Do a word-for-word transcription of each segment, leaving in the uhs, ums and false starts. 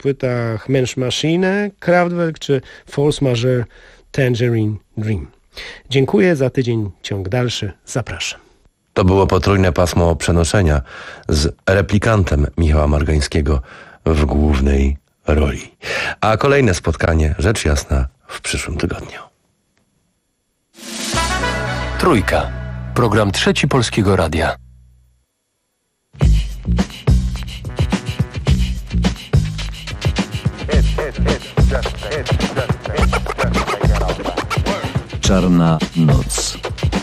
płytach Mensch Maschine, Kraftwerk czy Force Majeure Tangerine Dream. Dziękuję, za tydzień ciąg dalszy, zapraszam. To było potrójne pasmo przenoszenia z replikantem Michała Margańskiego w głównej roli. A kolejne spotkanie, rzecz jasna, w przyszłym tygodniu. Trójka. Program Trzeci Polskiego Radia. Czarna noc.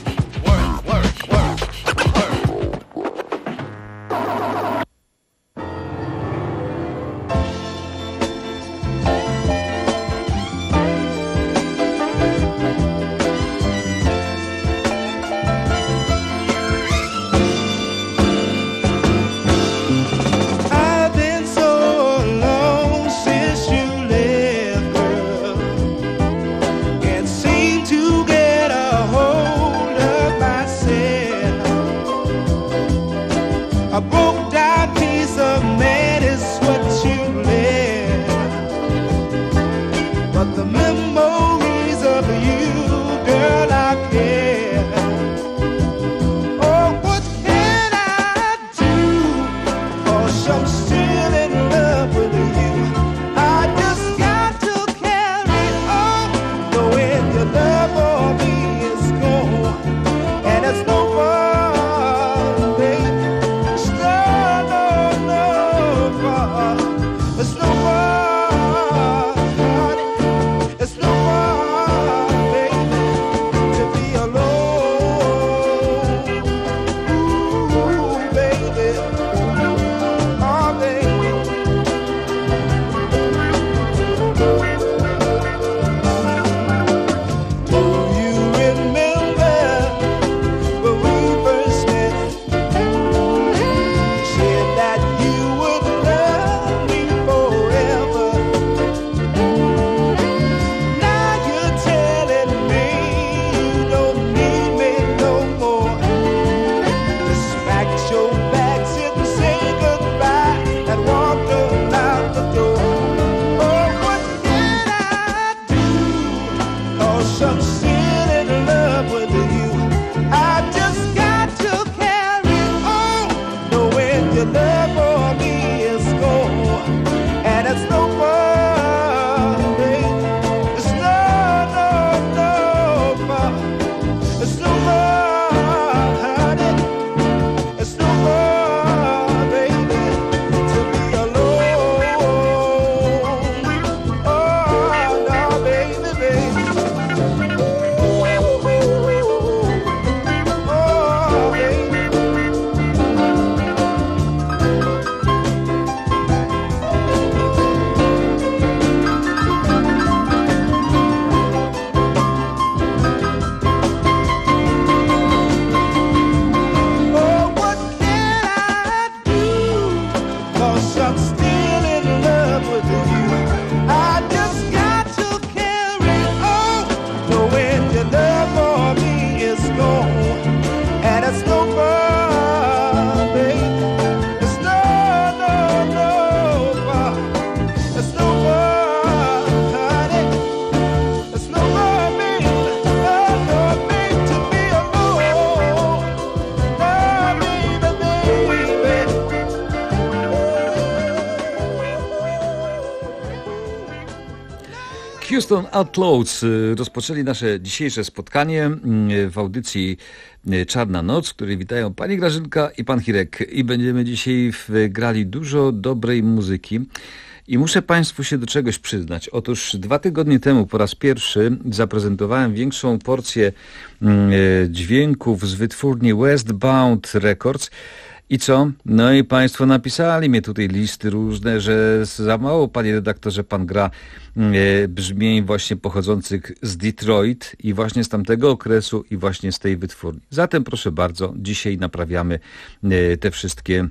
Houston Outlaws rozpoczęli nasze dzisiejsze spotkanie w audycji Czarna Noc, w której witają pani Grażynka i pan Hirek. I będziemy dzisiaj grali dużo dobrej muzyki. I muszę państwu się do czegoś przyznać. Otóż dwa tygodnie temu po raz pierwszy zaprezentowałem większą porcję dźwięków z wytwórni Westbound Records. I co? No i państwo napisali mnie tutaj listy różne, że za mało, panie redaktorze, pan gra e, brzmień właśnie pochodzących z Detroit i właśnie z tamtego okresu i właśnie z tej wytwórni. Zatem proszę bardzo, dzisiaj naprawiamy e, te wszystkie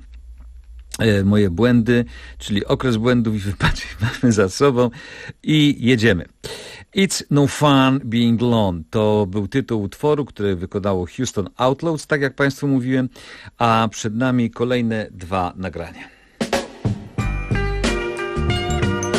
e, moje błędy, czyli okres błędów i wypaczeń mamy za sobą i jedziemy. It's No Fun Being Alone to był tytuł utworu, który wykonało Houston Outlaws, tak jak państwu mówiłem, a przed nami kolejne dwa nagrania.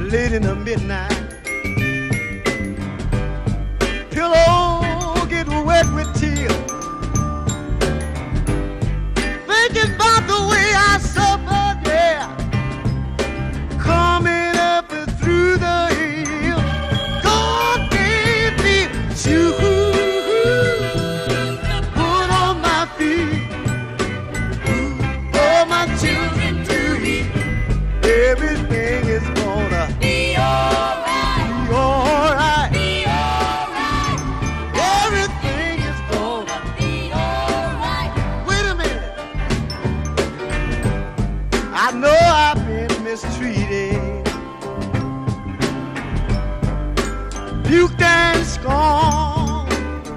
late in the midnight. Pillow get wet with tears, thinking about the way I suffered, yeah, coming up through the hill. God gave me shoes to put on my feet, for my children to eat. Everything is gonna be alright, be alright, be alright. Everything is gonna be alright. Wait a minute, I know I've been mistreated, buked and scorned,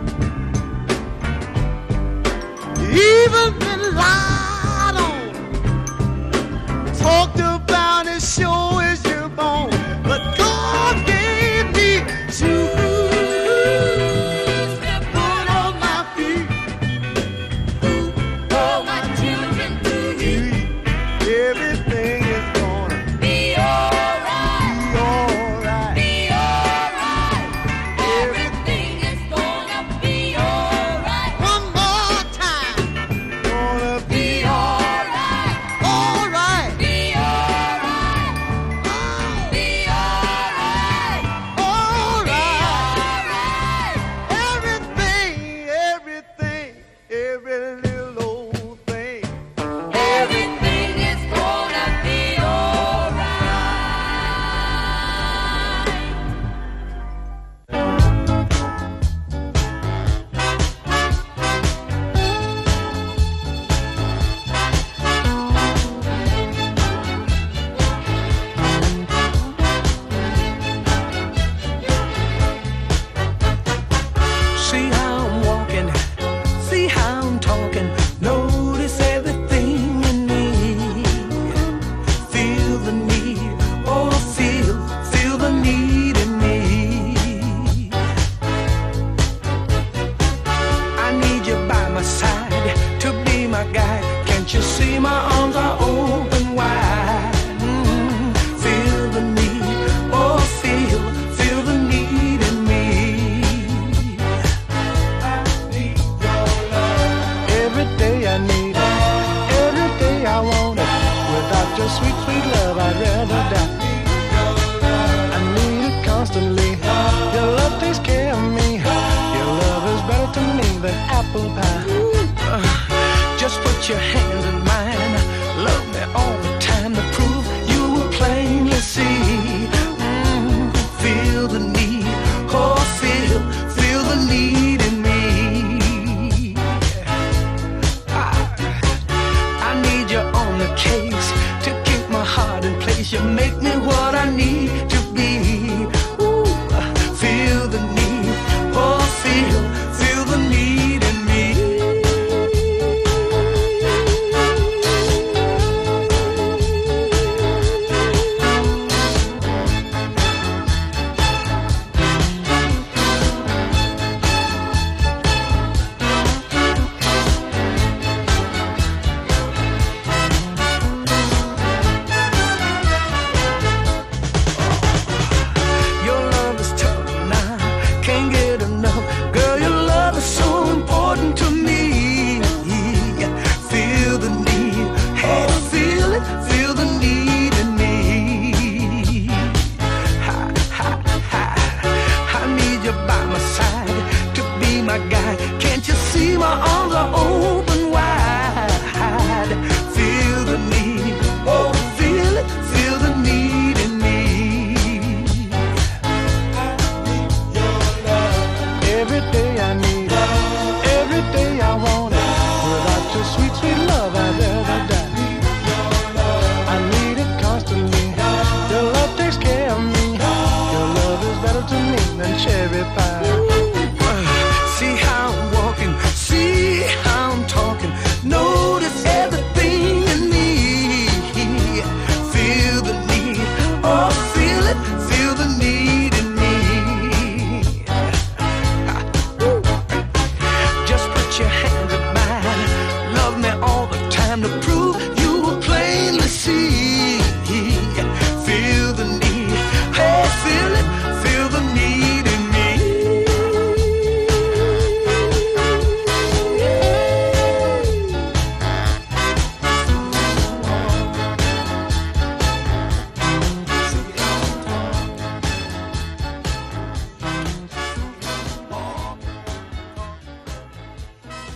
even been lied on, talked about as sure as you're born. But God gave me shoes to put on my feet, for my children to eat. Everything is gonna be alright, be alright, be alright. Everything is gonna be alright. One more time, gonna be alright, alright, be alright, oh, be alright, alright. Everything, everything, every little old thing. Everything is gonna be See how I'm walking, see how I'm talking. Notice everything in me. Feel the need, oh feel, feel the need in me. I need you by my side to be my guide. Can't you see my arms are open wide? Mm, feel the need, oh feel, feel the need in me. Every day I need it, every day I want it. Without your sweet, sweet love, I'd rather die. I need it constantly. Your love takes care of me. Your love is better to me than apple pie. Uh, Just put your hand in mine. Love me all the time to prove you will plainly see. Mm, feel the need, oh feel, feel the need in me. I, I need you on the case to keep my heart in place. You make me what I need to be. Ooh, feel the need, oh feel, feel the need in me. Your love is tough now, can't get enough. Girl, your love is so important to me. Feel the need, hey, feel it, feel the need in me. Ha, ha, ha. I need you by my side to be my guide. Can't you see my arms are open wide? Feel the need, oh, feel it, feel the need in me. Every day I need it, every day I want it. Without your sweet, sweet love, I'd rather die. I need it constantly. Your love takes care of me. Your love is better to me than cherry pie. See how I'm walking, see how I'm talking. Notice everything in me. Feel the need, oh feel it, feel the need in me. Just put your hand in mine. Love me all the time to prove you will plainly see. Feel the need,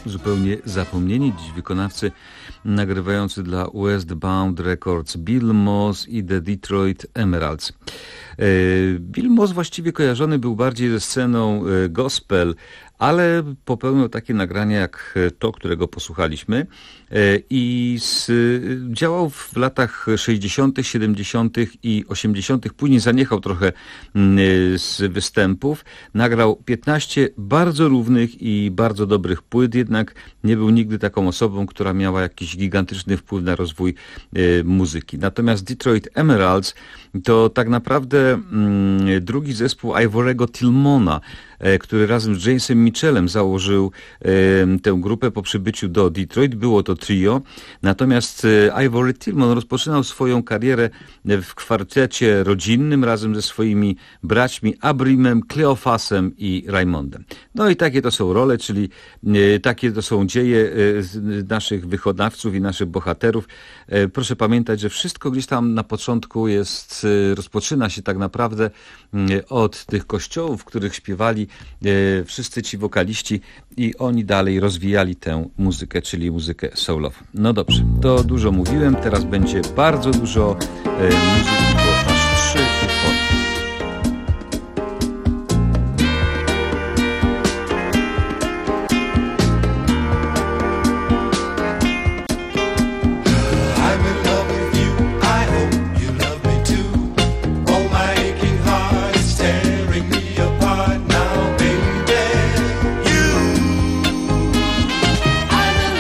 zupełnie zapomnieni dziś wykonawcy nagrywający dla Westbound Records Bill Moss i The Detroit Emeralds. Bill Moss właściwie kojarzony był bardziej ze sceną gospel, ale popełnił takie nagrania jak to, którego posłuchaliśmy i z, działał w latach sześćdziesiątych, siedemdziesiątych i osiemdziesiątych. Później zaniechał trochę z występów. Nagrał piętnaście bardzo równych i bardzo dobrych płyt, jednak nie był nigdy taką osobą, która miała jakiś gigantyczny wpływ na rozwój muzyki. Natomiast Detroit Emeralds to tak naprawdę mm, drugi zespół Ivorego Tillmana, który razem z Jamesem Mitchellem założył e, tę grupę po przybyciu do Detroit. Było to trio. Natomiast e, Ivory Tillman rozpoczynał swoją karierę w kwartecie rodzinnym razem ze swoimi braćmi Abrimem, Cleofasem i Raymondem. No i takie to są role, czyli e, takie to są dzieje e, naszych wykonawców i naszych bohaterów. E, proszę pamiętać, że wszystko gdzieś tam na początku jest, e, rozpoczyna się tak naprawdę e, od tych kościołów, w których śpiewali e, wszyscy ci wokaliści i oni dalej rozwijali tę muzykę, czyli muzykę soulową. No dobrze, to dużo mówiłem, teraz będzie bardzo dużo e, muzyki, bo aż trzy utwory.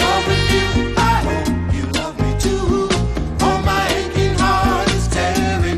Tearing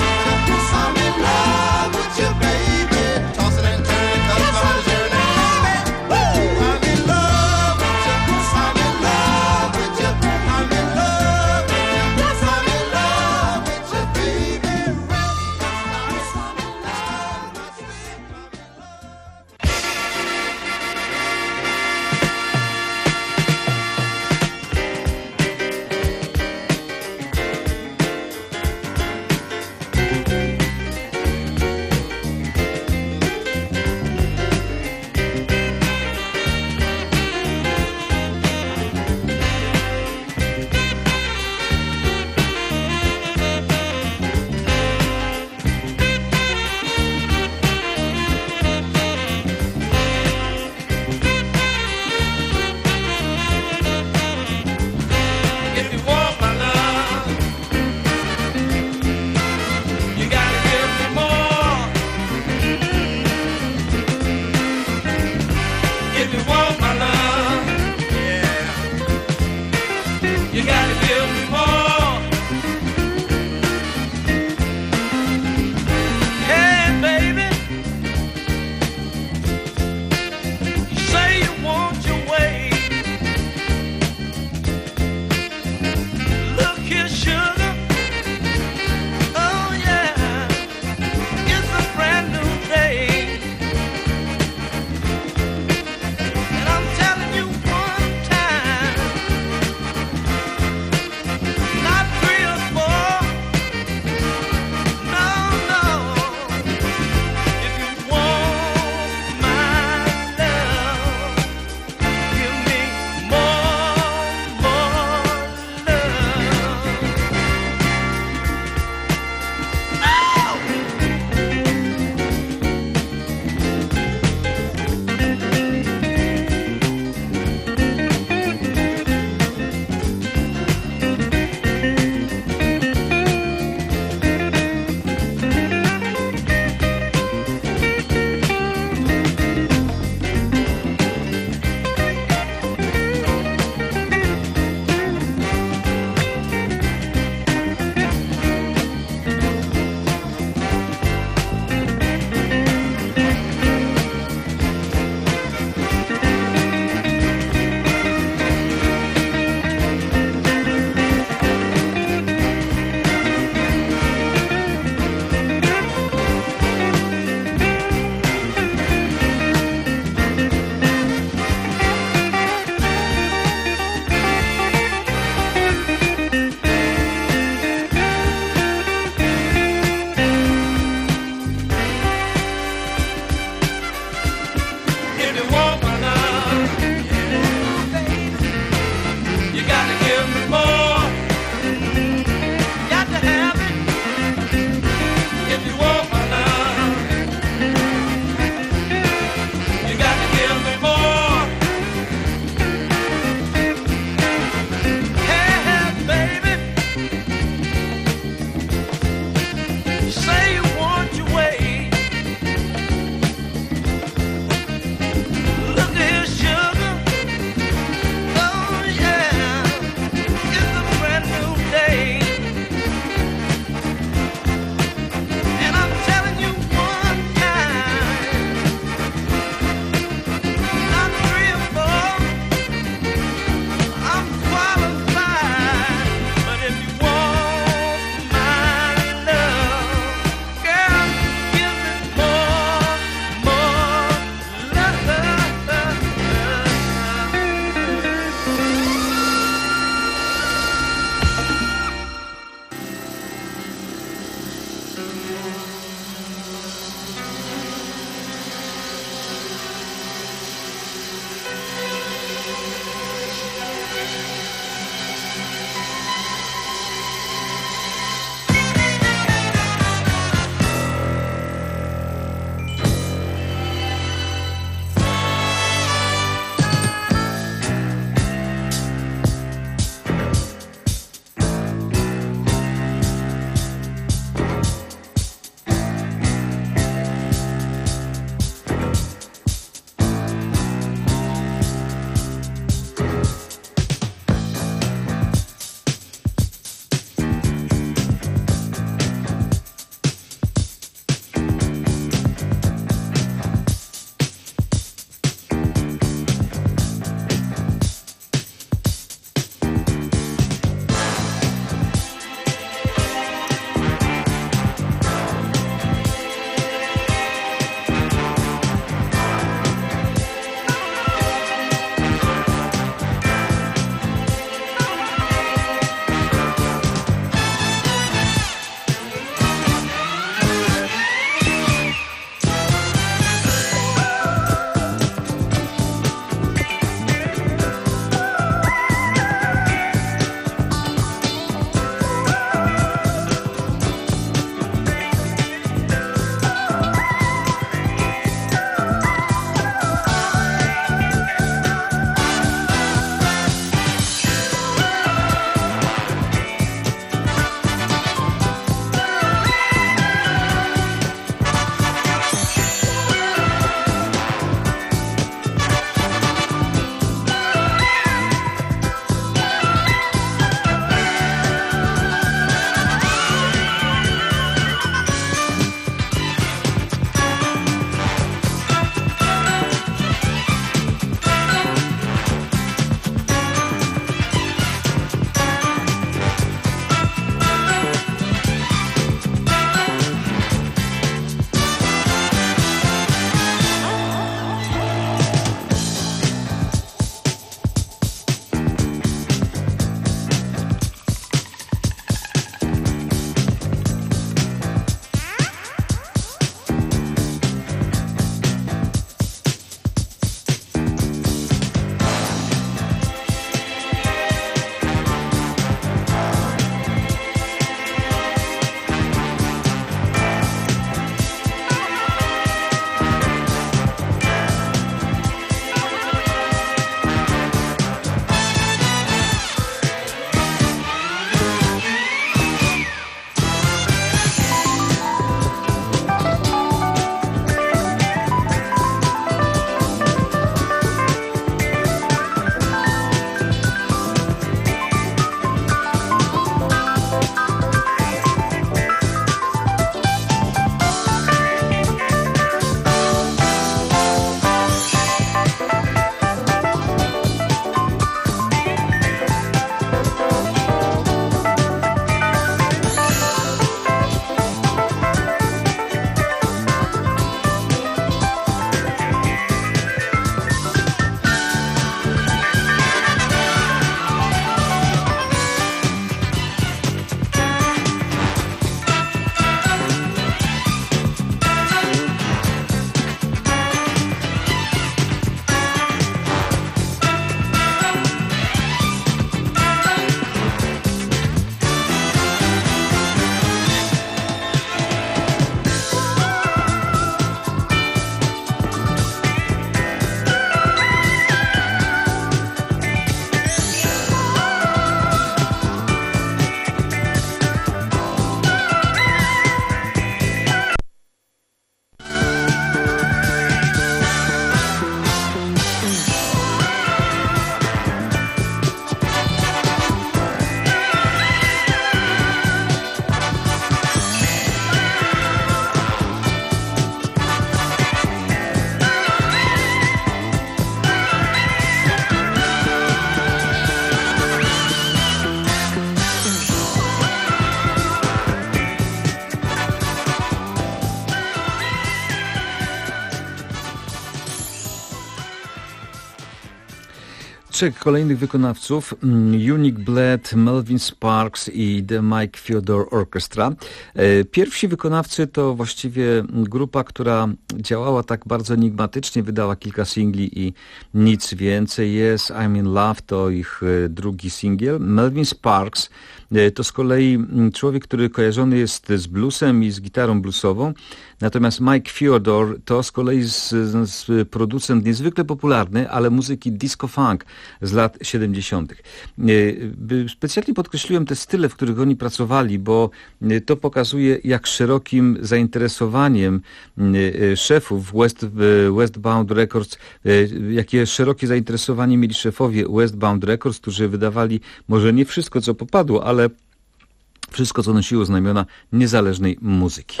trzech kolejnych wykonawców, Unique Blood, Melvin Sparks i The Mike Fyodor Orchestra. Pierwsi wykonawcy to właściwie grupa, która działała tak bardzo enigmatycznie, wydała kilka singli i nic więcej. Yes, I'm in Love to ich drugi singiel. Melvin Sparks to z kolei człowiek, który kojarzony jest z bluesem i z gitarą bluesową. Natomiast Mike Fyodor to z kolei z, z producent niezwykle popularny, ale muzyki disco-funk z lat siedemdziesiątych. Specjalnie podkreśliłem te style, w których oni pracowali, bo to pokazuje, jak szerokim zainteresowaniem szefów West, Westbound Records, jakie szerokie zainteresowanie mieli szefowie Westbound Records, którzy wydawali może nie wszystko, co popadło, ale wszystko, co nosiło znamiona niezależnej muzyki.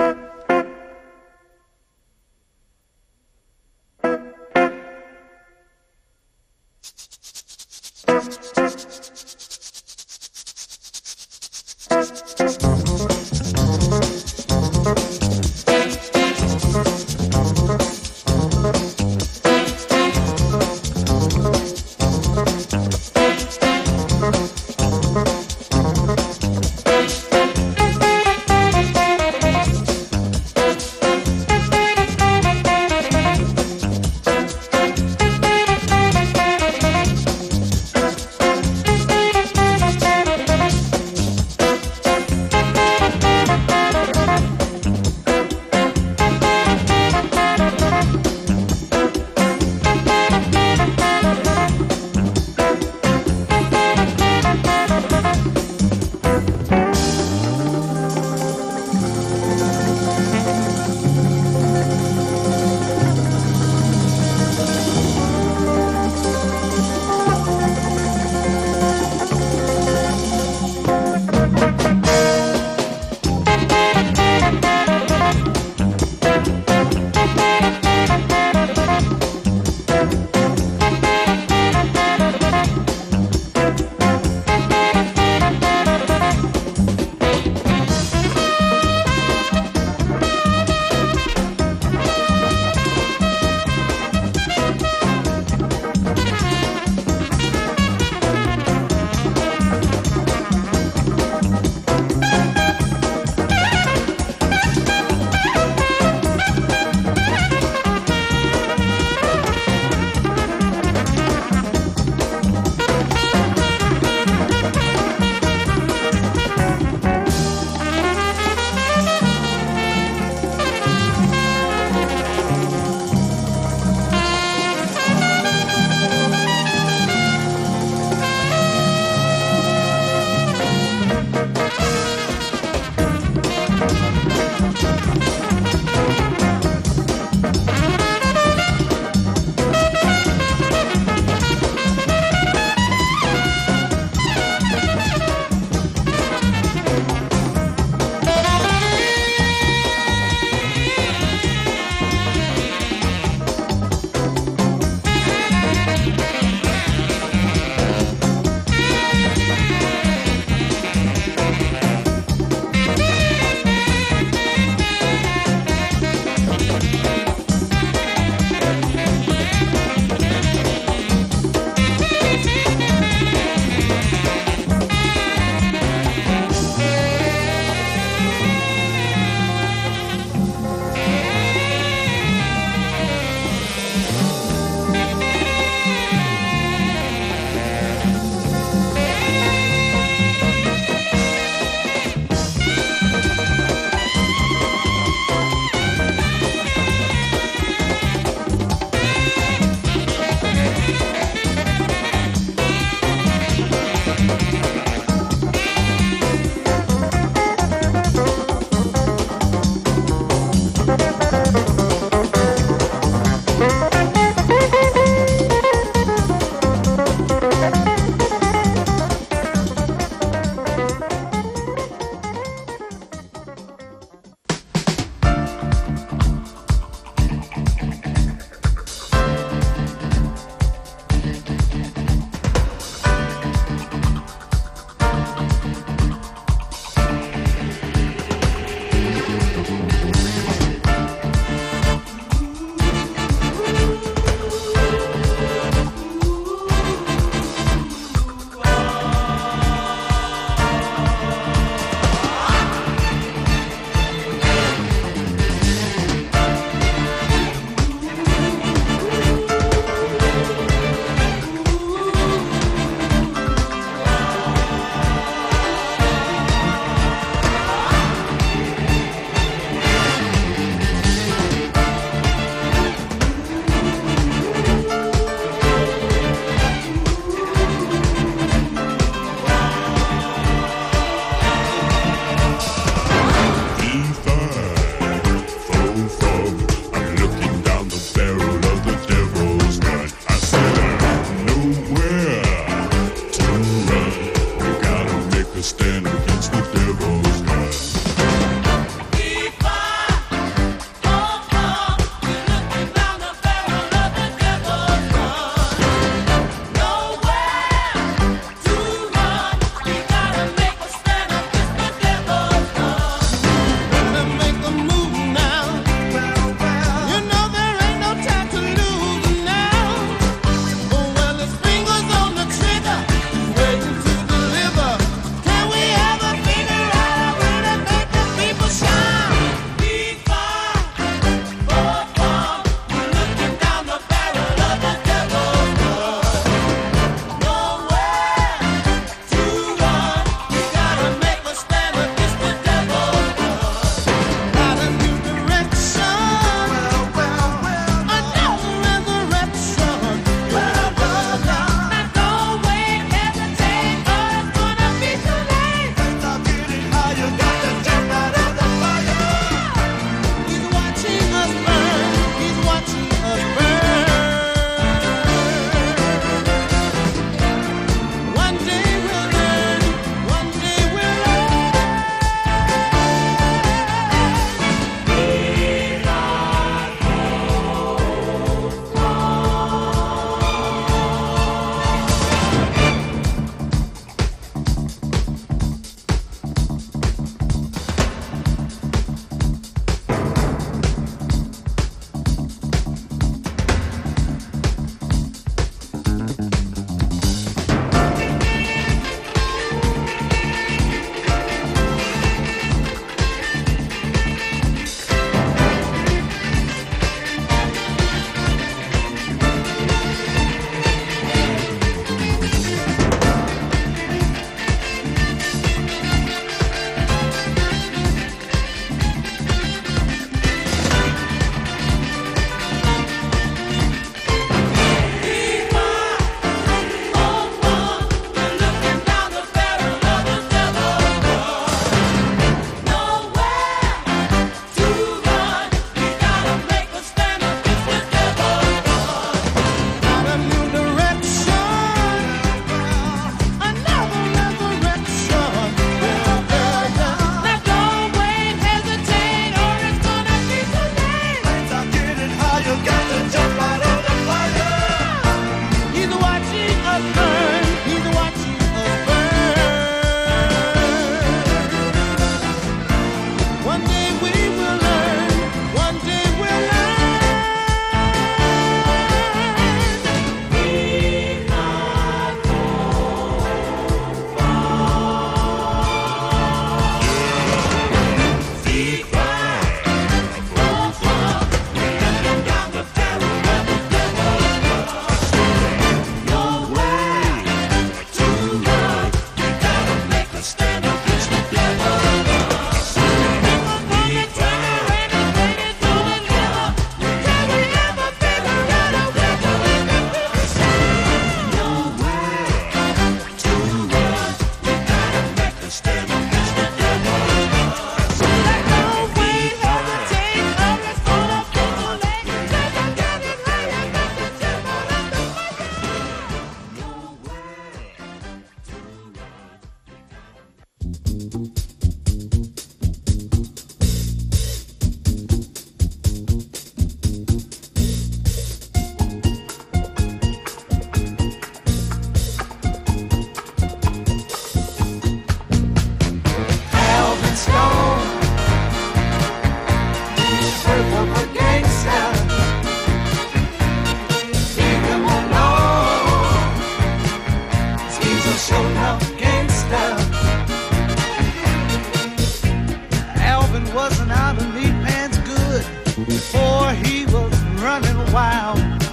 while.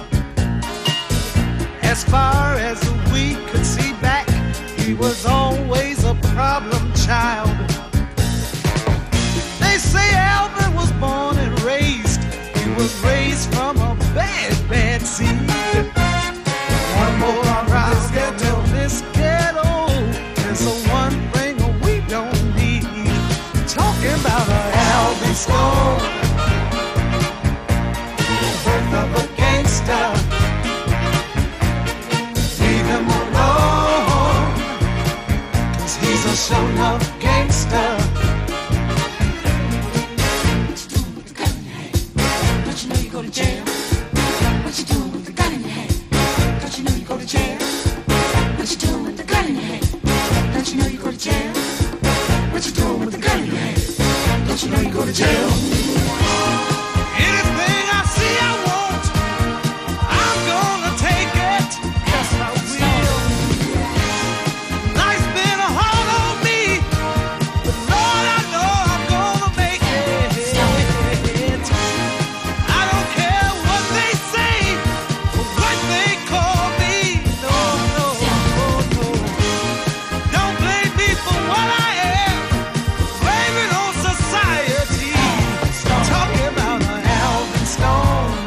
As far as we could see back, he was always a problem child. They say Alvin was born and raised, he was raised from a bad, bad seed. One more rise get till this ghetto, there's the one thing we don't need. Talking about a Alvin Stone, birth of a gangster. Leave him alone, 'cause he's a show-enough gangster. What you doing with the gun in your hand? Don't you know you go to jail? What you doing with the gun in your hand? Don't you know you go to jail? What you doing with the gun in your hand? Don't you know you go to jail? What you doing with the gun in your hand? Don't you know you go to jail? Anything I see I want, I'm gonna take it. Yes, I will. Life's been hard on me, but Lord, I know I'm gonna make it. I don't care what they say, or what they call me. No, no, no, no. Don't blame me for what I am. Blame it on society. Talking about an Alvin Stone,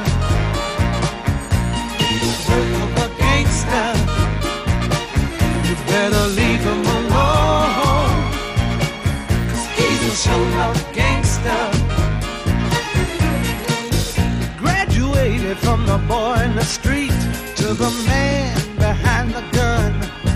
birth of a gangster. You better leave him alone, 'cause he's a show-enough gangster. Graduated from the boy in the street to the man behind the gun,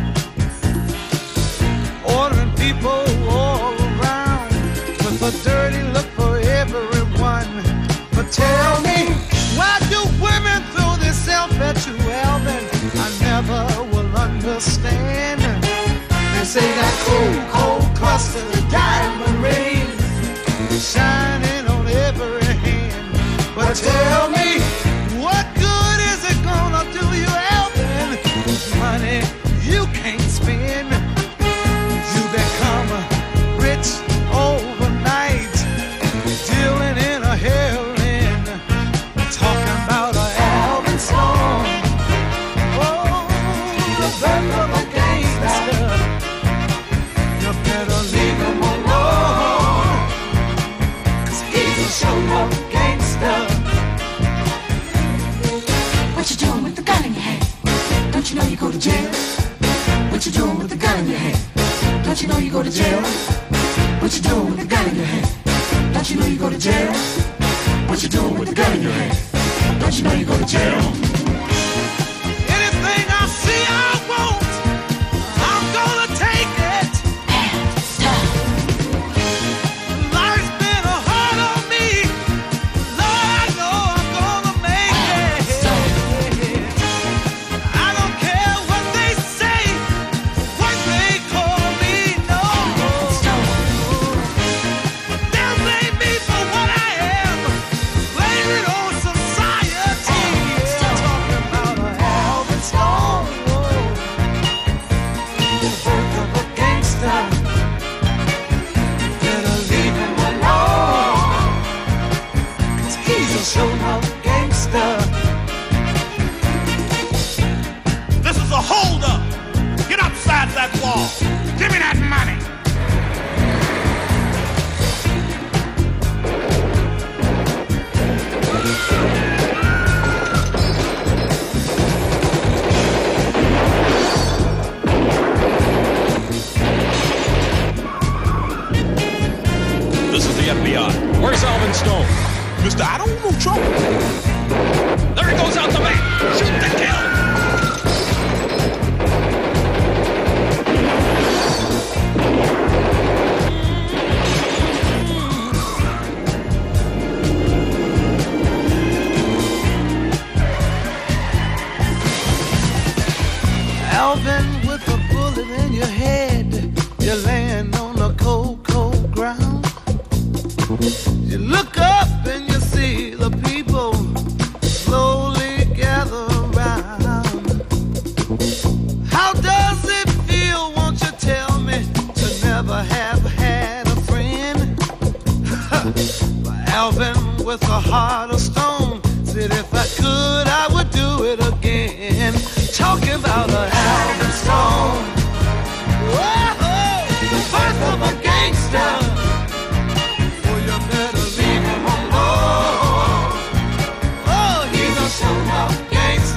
ordering people all around with a dirty look for everyone. But tell me, why do women throw themselves at you, Alvin? I never will understand. They say that cold, cold cluster of diamond rings shining on every hand. But tell me, what good is it gonna do you, Alvin? Money you can't spend. You become rich overnight, dealing in a heroin. Talking about a Alvin Stone, oh, the birth of a gangster. You better leave him alone, 'cause he's a show-enough gangster. What you doing with the gun in your hand? Don't you know you go to jail? What you doing with the gun in your hand? Don't you know you go to jail? What you doing with the gun in your hand? Don't you know you go to jail? What you doing with the gun in your hand? Don't you know you go to jail? Anything I see I want, I'm gonna take it. Life's been hard on me, Lord, I know I'm gonna make it. I don't care what they say, what they call me, no. They'll blame me for what I am, blame it on society. Talking about a Alvin Stone, birth of a gangster. Better leave him alone, 'cause he's a show-enough gangster. This is a hold-up. Get upside that wall. Give me that money. This is the F B I. Where's Alvin Stone? Mister, I don't want no trouble. There he goes out the back. Shoot to kill. Alvin, with a bullet in your head, you're laying on the cold, cold ground. You look up and you see the people slowly gather around. How does it feel, won't you tell me, to never have had a friend? Alvin, with a heart of stone, said if I could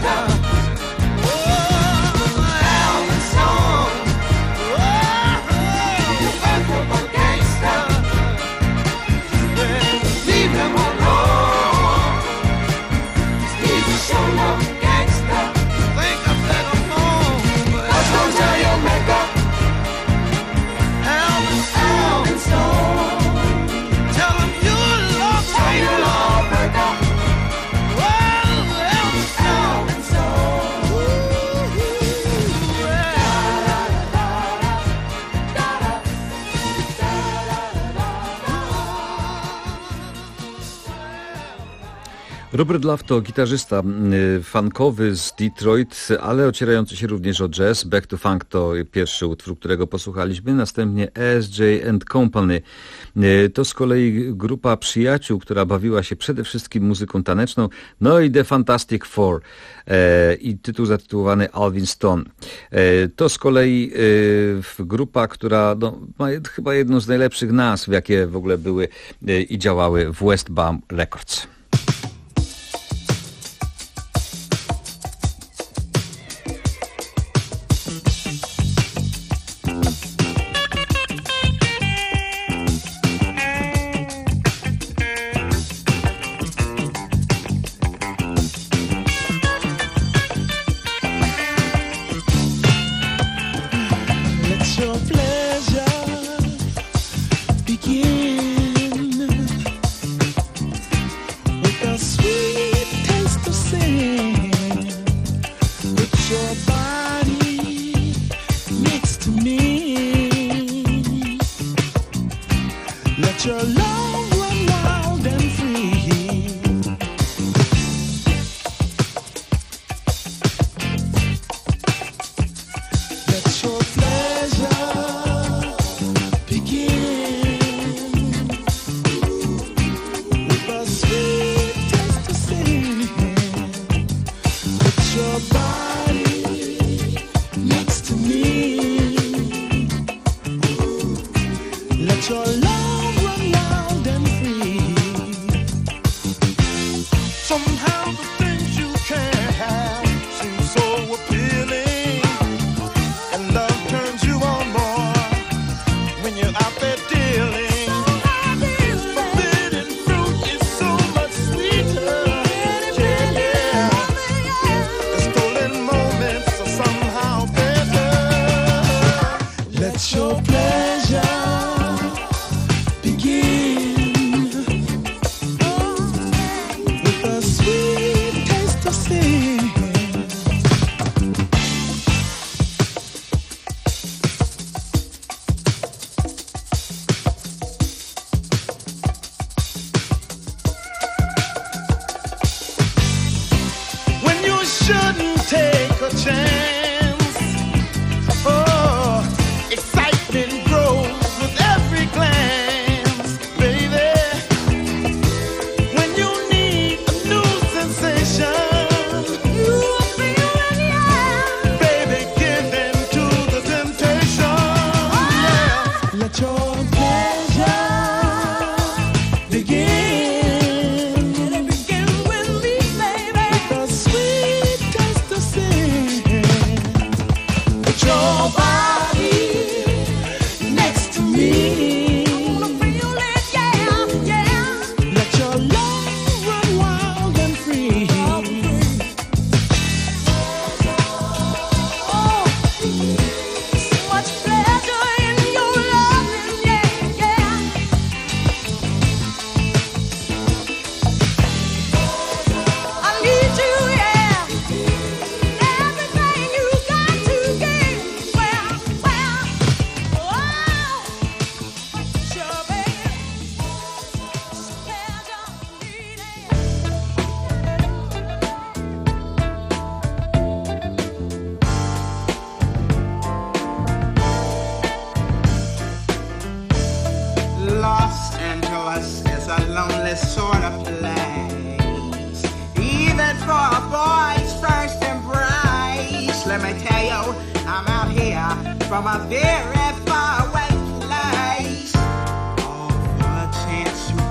Robert Love to gitarzysta funkowy z Detroit, ale ocierający się również o jazz. Back to Funk to pierwszy utwór, którego posłuchaliśmy. Następnie S J and Company. To z kolei grupa przyjaciół, która bawiła się przede wszystkim muzyką taneczną. No i The Fantastic Four i tytuł zatytułowany Alvin Stone. To z kolei grupa, która no, ma chyba jedną z najlepszych nazw, jakie w ogóle były i działały w Westbound Records.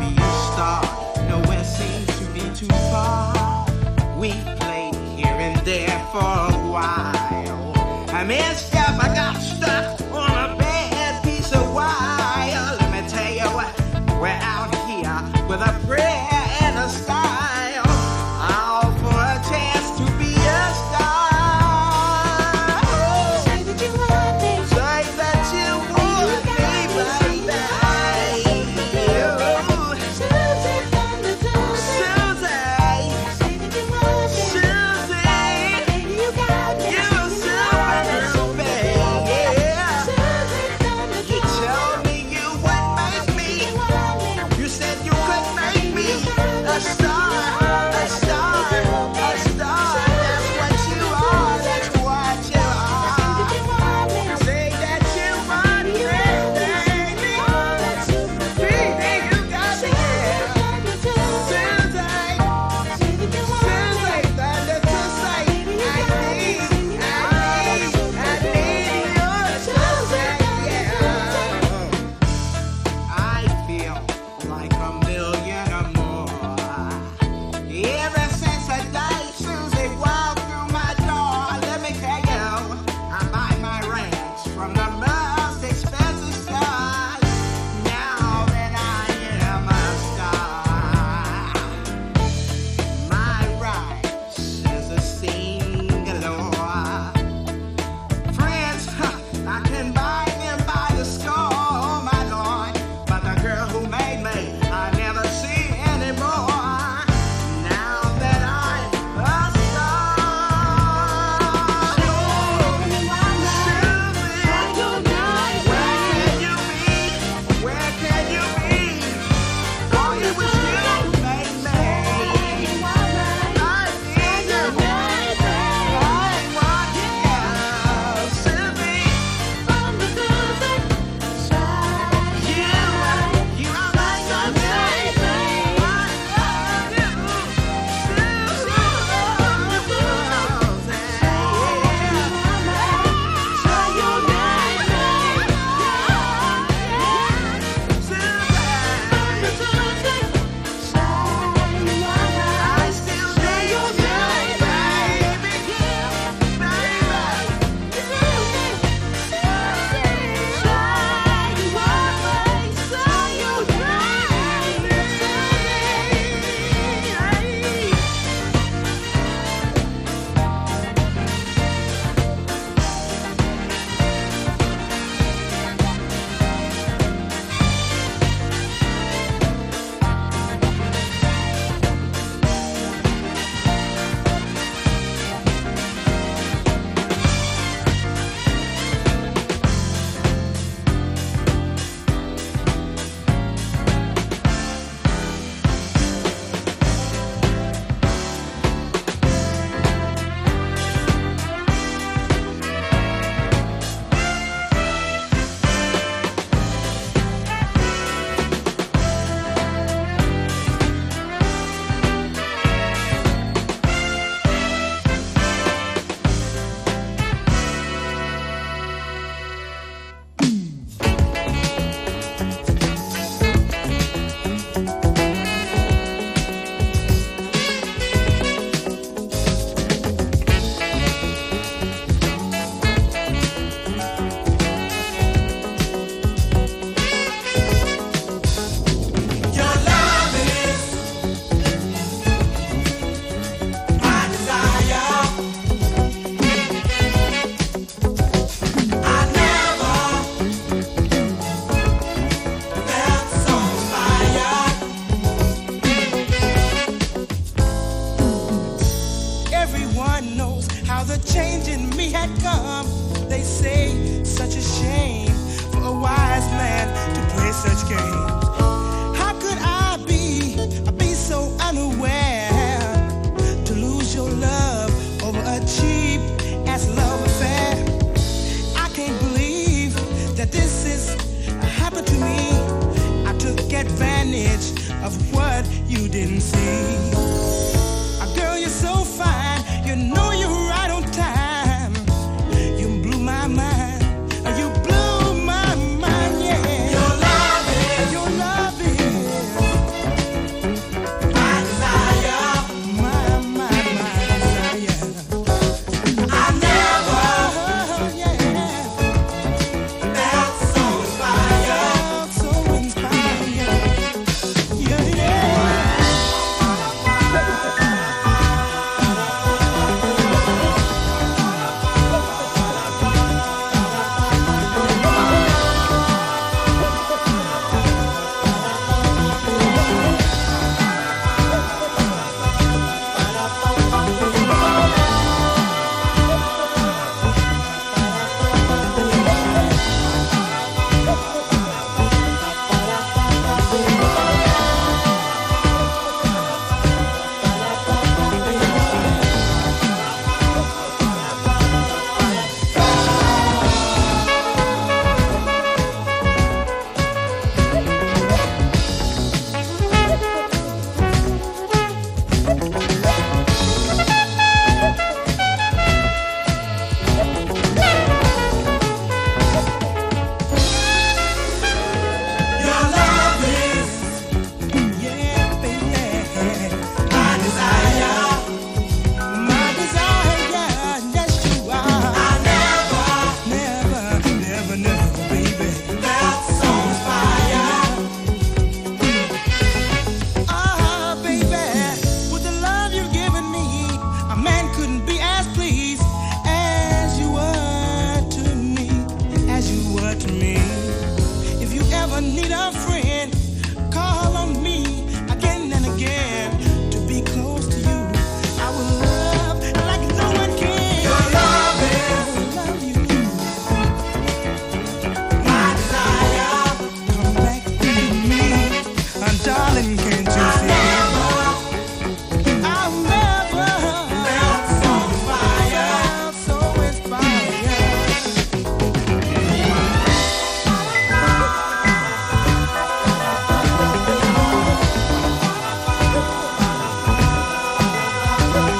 We played here and there. for a while. I misstep, I got stuck on a bad piece of wire. Let me tell you what, we're out here with a prayer and a style, all for a chance to be a star. Say that you want me. Say that you want me, baby.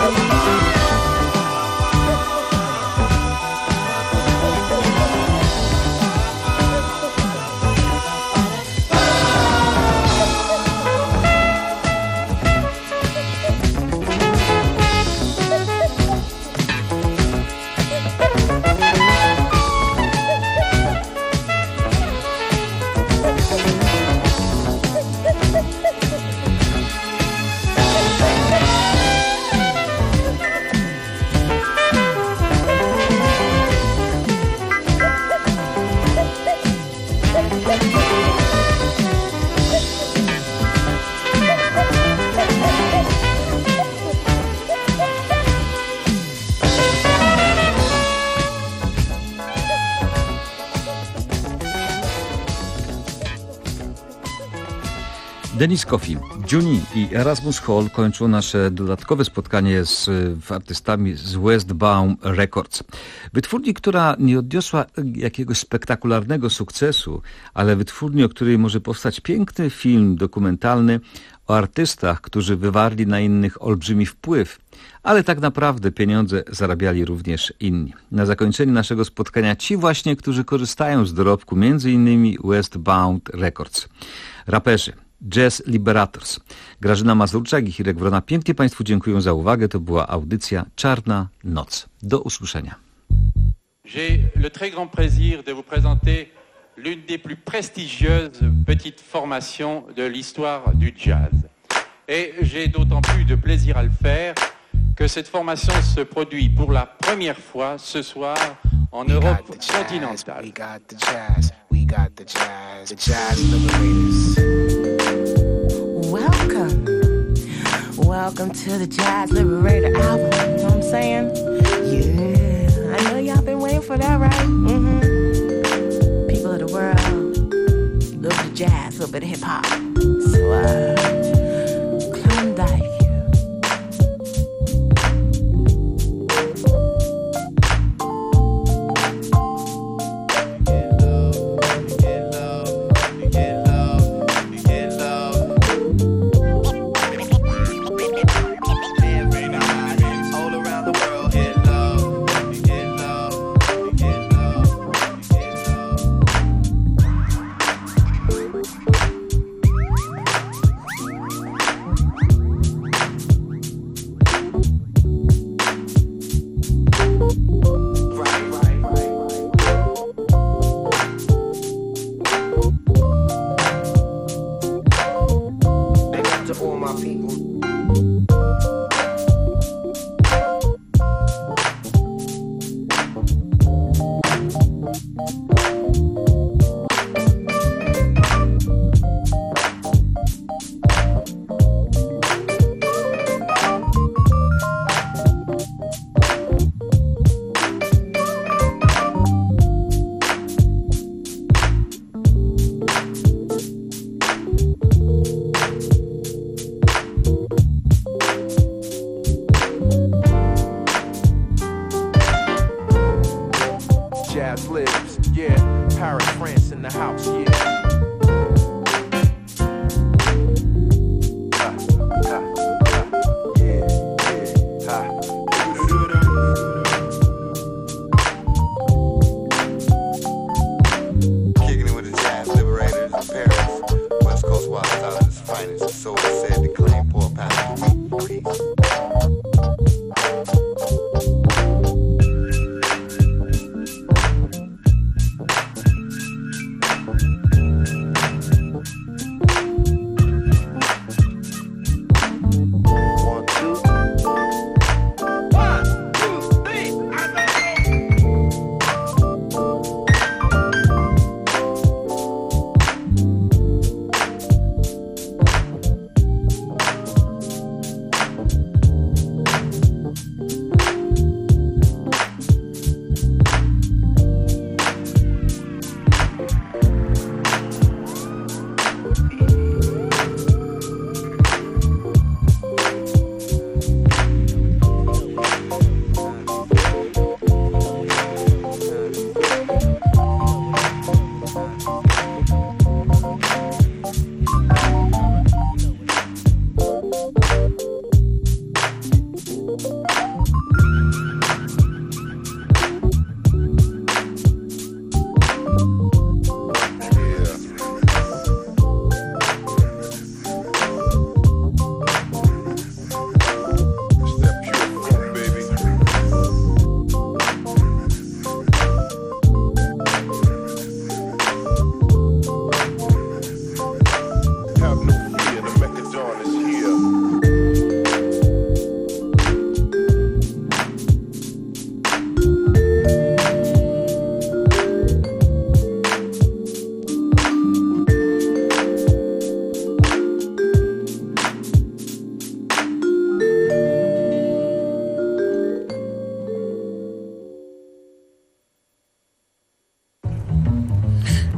Dennis Coffey, Juni i Erasmus Hall kończą nasze dodatkowe spotkanie z artystami z Westbound Records. Wytwórni, która nie odniosła jakiegoś spektakularnego sukcesu, ale wytwórni, o której może powstać piękny film dokumentalny o artystach, którzy wywarli na innych olbrzymi wpływ, ale tak naprawdę pieniądze zarabiali również inni. Na zakończenie naszego spotkania ci właśnie, którzy korzystają z dorobku między innymi Westbound Records. Raperzy Jazz Liberators. Grażyna Mazurczak i Hirek Wrona pięknie Państwu dziękuję za uwagę. To była audycja Czarna Noc. Do usłyszenia. J'ai le très grand plaisir de vous présenter l'une des plus prestigieuses petites formations de l'histoire du jazz. Et j'ai d'autant plus de plaisir à le faire que cette formation se produit pour la première fois ce soir en Europe continentale. We got the jazz, we got the jazz, the jazz liberators. Welcome, welcome to the Jazz Liberator album, you know what I'm saying? Yeah, I know y'all been waiting for that, right? Mm-hmm. People of the world, a little bit of jazz, a little bit of hip-hop. So, uh, Klondike.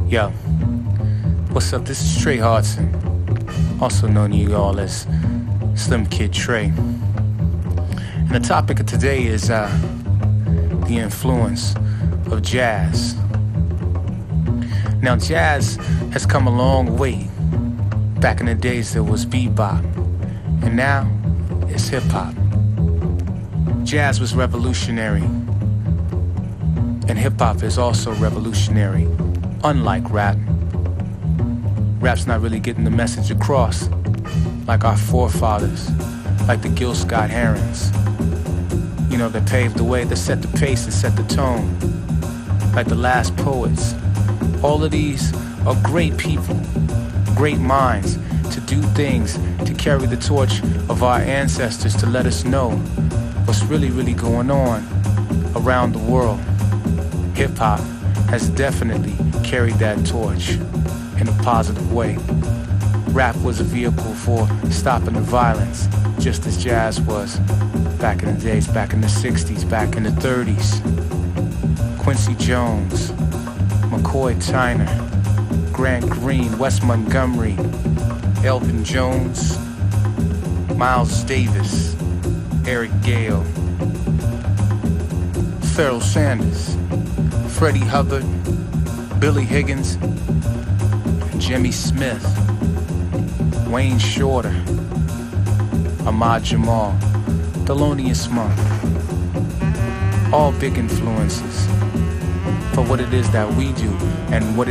Yo, what's up? This is Trey Hardson, also known to you all as Slim Kid Trey. And the topic of today is uh, the influence of jazz. Now, jazz has come a long way. Back in the days, there was bebop, and now it's hip-hop. Jazz was revolutionary, and hip-hop is also revolutionary, unlike rap. Rap's not really getting the message across like our forefathers, like the Gil Scott-Herons. You know, that paved the way, that set the pace and set the tone, like the last poets. All of these are great people, great minds to do things, to carry the torch of our ancestors, to let us know what's really, really going on around the world. Hip-hop has definitely carried that torch in a positive way. Rap was a vehicle for stopping the violence, just as jazz was back in the days, back in the sixties, back in the thirties. Quincy Jones, McCoy Tyner, Grant Green, Wes Montgomery, Elvin Jones, Miles Davis, Eric Gale, Pharoah Sanders, Freddie Hubbard, Billy Higgins, Jimmy Smith, Wayne Shorter, Ahmad Jamal, Thelonious Monk. All big influences for what it is that we do and what it